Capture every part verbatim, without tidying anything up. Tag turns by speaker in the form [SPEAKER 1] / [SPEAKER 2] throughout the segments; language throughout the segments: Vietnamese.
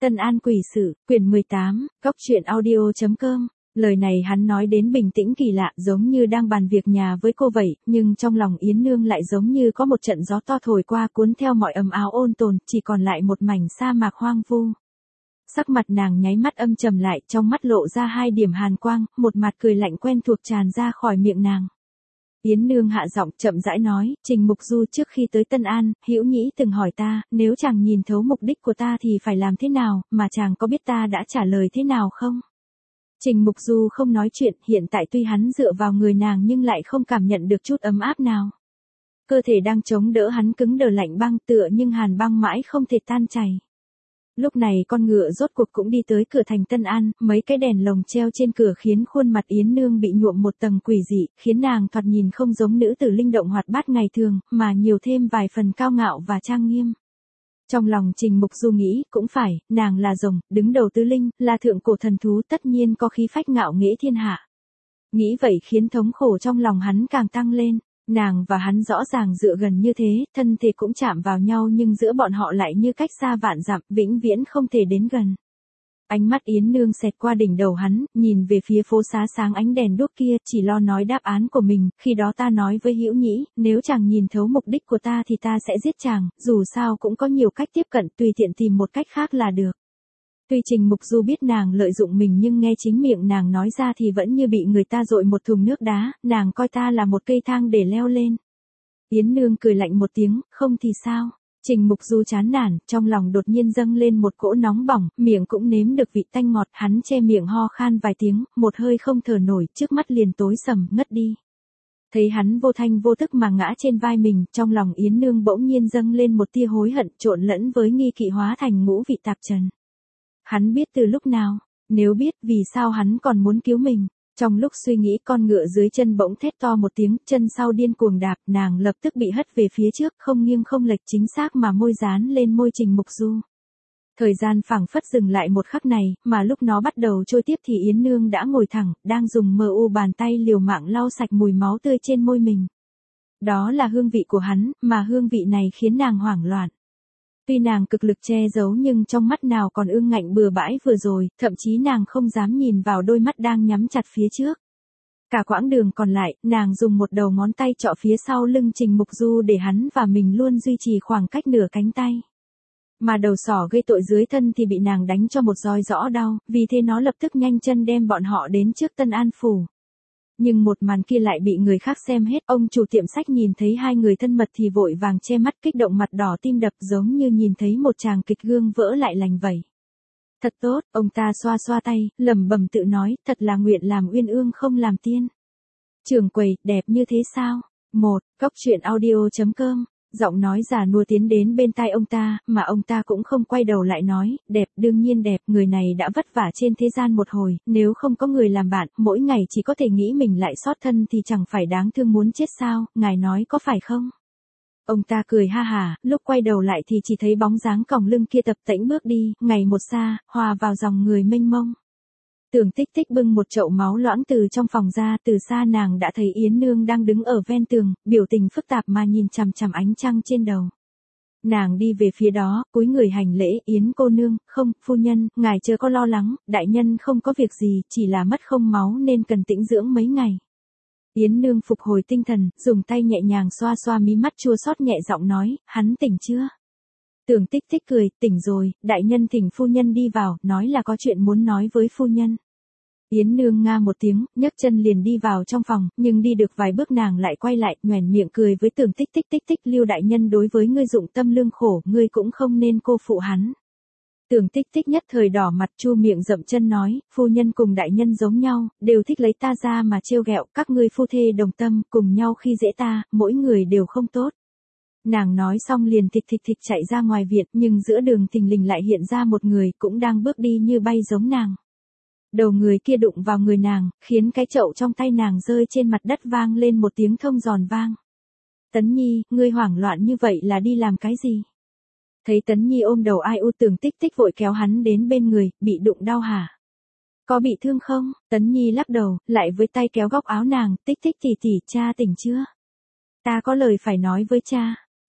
[SPEAKER 1] Tân An quỷ sự, quyển mười tám, góc truyện audio chấm com. Lời này hắn nói đến bình tĩnh kỳ lạ, giống như đang bàn việc nhà với cô vậy, nhưng trong lòng Yến Nương lại giống như có một trận gió to thổi qua cuốn theo mọi ấm áo ôn tồn, chỉ còn lại một mảnh sa mạc hoang vu. Sắc mặt nàng nháy mắt âm trầm lại, trong mắt lộ ra hai điểm hàn quang, một mặt cười lạnh quen thuộc tràn ra khỏi miệng nàng. Yến Nương hạ giọng chậm rãi nói, Trình Mục Du trước khi tới Tân An, Hữu Nhĩ từng hỏi ta, nếu chàng nhìn thấu mục đích của ta thì phải làm thế nào, mà chàng có biết ta đã trả lời thế nào không? Trình Mục Du không nói chuyện, hiện tại tuy hắn dựa vào người nàng nhưng lại không cảm nhận được chút ấm áp nào. Cơ thể đang chống đỡ hắn cứng đờ lạnh băng tựa nhưng hàn băng mãi không thể tan chảy. Lúc này con ngựa rốt cuộc cũng đi tới cửa thành Tân An, mấy cái đèn lồng treo trên cửa khiến khuôn mặt Yến Nương bị nhuộm một tầng quỷ dị, khiến nàng thoạt nhìn không giống nữ tử linh động hoạt bát ngày thường, mà nhiều thêm vài phần cao ngạo và trang nghiêm. Trong lòng Trình Mục Du nghĩ, cũng phải, nàng là rồng, đứng đầu tứ linh, là thượng cổ thần thú tất nhiên có khí phách ngạo nghễ thiên hạ. Nghĩ vậy khiến thống khổ trong lòng hắn càng tăng lên. Nàng và hắn rõ ràng dựa gần như thế, thân thể cũng chạm vào nhau nhưng giữa bọn họ lại như cách xa vạn dặm, vĩnh viễn không thể đến gần. Ánh mắt Yến Nương xẹt qua đỉnh đầu hắn, nhìn về phía phố xá sáng ánh đèn đuốc kia, chỉ lo nói đáp án của mình, khi đó ta nói với Hữu Nhĩ, nếu chàng nhìn thấu mục đích của ta thì ta sẽ giết chàng, dù sao cũng có nhiều cách tiếp cận, tùy tiện tìm một cách khác là được. Tuy Trình Mục Du biết nàng lợi dụng mình nhưng nghe chính miệng nàng nói ra thì vẫn như bị người ta dội một thùng nước đá, nàng coi ta là một cây thang để leo lên. Yến Nương cười lạnh một tiếng, không thì sao? Trình Mục Du chán nản, trong lòng đột nhiên dâng lên một cỗ nóng bỏng, miệng cũng nếm được vị tanh ngọt, hắn che miệng ho khan vài tiếng, một hơi không thở nổi, trước mắt liền tối sầm, ngất đi. Thấy hắn vô thanh vô tức mà ngã trên vai mình, trong lòng Yến Nương bỗng nhiên dâng lên một tia hối hận trộn lẫn với nghi kỵ hóa thành ngũ vị tạp trần. Hắn biết từ lúc nào, nếu biết vì sao hắn còn muốn cứu mình. Trong lúc suy nghĩ con ngựa dưới chân bỗng thét to một tiếng, chân sau điên cuồng đạp, nàng lập tức bị hất về phía trước, không nghiêng không lệch chính xác mà môi dán lên môi Trình Mục Du. Thời gian phảng phất dừng lại một khắc này, mà lúc nó bắt đầu trôi tiếp thì Yến Nương đã ngồi thẳng, đang dùng mờ u bàn tay liều mạng lau sạch mùi máu tươi trên môi mình. Đó là hương vị của hắn, mà hương vị này khiến nàng hoảng loạn. Tuy nàng cực lực che giấu nhưng trong mắt nào còn ương ngạnh bừa bãi vừa rồi, thậm chí nàng không dám nhìn vào đôi mắt đang nhắm chặt phía trước. Cả quãng đường còn lại, nàng dùng một đầu ngón tay trọ phía sau lưng Trình Mục Du để hắn và mình luôn duy trì khoảng cách nửa cánh tay. Mà đầu sỏ gây tội dưới thân thì bị nàng đánh cho một roi rõ đau, vì thế nó lập tức nhanh chân đem bọn họ đến trước Tân An Phủ. Nhưng một màn kia lại bị người khác xem hết, ông chủ tiệm sách nhìn thấy hai người thân mật thì vội vàng che mắt kích động mặt đỏ tim đập giống như nhìn thấy một tràng kịch gương vỡ lại lành vậy. Thật tốt, ông ta xoa xoa tay, lẩm bẩm tự nói, thật là nguyện làm uyên ương không làm tiên. Trưởng quầy, đẹp như thế sao? Một, góc truyện audio chấm com. Giọng nói già nua tiến đến bên tai ông ta, mà ông ta cũng không quay đầu lại nói, đẹp, đương nhiên đẹp, người này đã vất vả trên thế gian một hồi, nếu không có người làm bạn, mỗi ngày chỉ có thể nghĩ mình lại sót thân thì chẳng phải đáng thương muốn chết sao, ngài nói có phải không? Ông ta cười ha hả, lúc quay đầu lại thì chỉ thấy bóng dáng còng lưng kia tập tễnh bước đi, ngày một xa, hòa vào dòng người mênh mông. Tưởng Tích Tích bưng một chậu máu loãng từ trong phòng ra, từ xa nàng đã thấy Yến Nương đang đứng ở ven tường, biểu tình phức tạp mà nhìn chằm chằm ánh trăng trên đầu. Nàng đi về phía đó, cúi người hành lễ, Yến cô nương, không, phu nhân, ngài chớ có lo lắng, đại nhân không có việc gì, chỉ là mất không máu nên cần tĩnh dưỡng mấy ngày. Yến Nương phục hồi tinh thần, dùng tay nhẹ nhàng xoa xoa mí mắt chua xót nhẹ giọng nói, hắn tỉnh chưa? Tưởng Tích Tích cười, tỉnh rồi, đại nhân thỉnh phu nhân đi vào, nói là có chuyện muốn nói với phu nhân. Yến Nương nga một tiếng, nhấc chân liền đi vào trong phòng, nhưng đi được vài bước nàng lại quay lại, nhoẻn miệng cười với Tưởng Tích Tích Tích Tích, Lưu đại nhân đối với ngươi dụng tâm lương khổ, ngươi cũng không nên cô phụ hắn. Tưởng Tích Tích nhất thời đỏ mặt chu miệng dậm chân nói, phu nhân cùng đại nhân giống nhau, đều thích lấy ta ra mà trêu ghẹo, các ngươi phu thê đồng tâm, cùng nhau khi dễ ta, mỗi người đều không tốt. Nàng nói xong liền thịch thịch thịch chạy ra ngoài viện, nhưng giữa đường thình lình lại hiện ra một người cũng đang bước đi như bay giống nàng. Đầu người kia đụng vào người nàng, khiến cái chậu trong tay nàng rơi trên mặt đất vang lên một tiếng thông giòn vang. Tấn Nhi, ngươi hoảng loạn như vậy là đi làm cái gì? Thấy Tấn Nhi ôm đầu ai u Tưởng Tích Tích vội kéo hắn đến bên người, bị đụng đau hả? Có bị thương không? Tấn Nhi lắc đầu, lại với tay kéo góc áo nàng, Tích Tích tỉ tỉ, cha tỉnh chưa? Ta có lời phải nói với cha.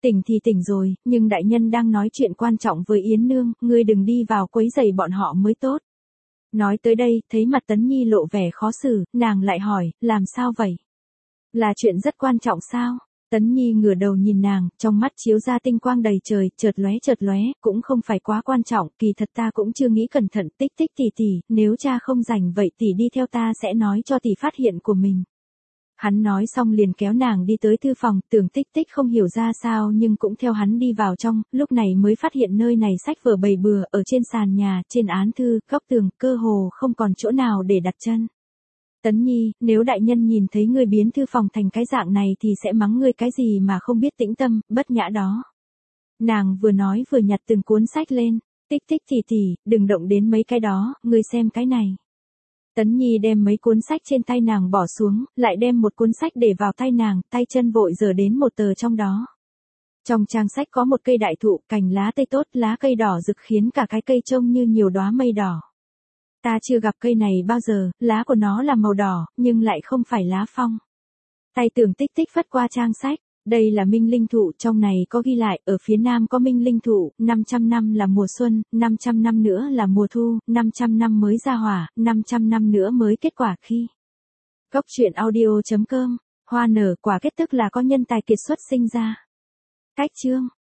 [SPEAKER 1] Tỉnh thì tỉnh rồi, nhưng đại nhân đang nói chuyện quan trọng với Yến Nương, ngươi đừng đi vào quấy rầy bọn họ mới tốt. Nói tới đây, thấy mặt Tấn Nhi lộ vẻ khó xử, nàng lại hỏi, làm sao vậy? Là chuyện rất quan trọng sao? Tấn Nhi ngửa đầu nhìn nàng, trong mắt chiếu ra tinh quang đầy trời, chợt lóe chợt lóe, cũng không phải quá quan trọng, kỳ thật ta cũng chưa nghĩ cẩn thận, tích tích tỷ tỷ, nếu cha không rảnh vậy tỷ đi theo ta sẽ nói cho tỷ phát hiện của mình. Hắn nói xong liền kéo nàng đi tới thư phòng, tưởng tích tích không hiểu ra sao nhưng cũng theo hắn đi vào trong, lúc này mới phát hiện nơi này sách vở bày bừa, ở trên sàn nhà, trên án thư, góc tường, cơ hồ không còn chỗ nào để đặt chân. Tấn Nhi, nếu đại nhân nhìn thấy ngươi biến thư phòng thành cái dạng này thì sẽ mắng ngươi cái gì mà không biết tĩnh tâm, bất nhã đó. Nàng vừa nói vừa nhặt từng cuốn sách lên, tích tích tỷ tỷ, đừng động đến mấy cái đó, ngươi xem cái này. Tấn Nhi đem mấy cuốn sách trên tay nàng bỏ xuống, lại đem một cuốn sách để vào tay nàng, tay chân vội giở đến một tờ trong đó. Trong trang sách có một cây đại thụ, cành lá tây tốt, lá cây đỏ rực khiến cả cái cây trông như nhiều đóa mây đỏ. Ta chưa gặp cây này bao giờ, lá của nó là màu đỏ, nhưng lại không phải lá phong. Tay Tưởng Tích Tích phất qua trang sách, đây là minh linh thụ, trong này có ghi lại, ở phía nam có minh linh thụ, năm trăm năm là mùa xuân, năm trăm năm nữa là mùa thu, năm trăm năm mới ra hỏa, năm trăm năm nữa mới kết quả khi. Góc truyện audio chấm com, hoa nở quả kết tức là có nhân tài kiệt xuất sinh ra. Cách chương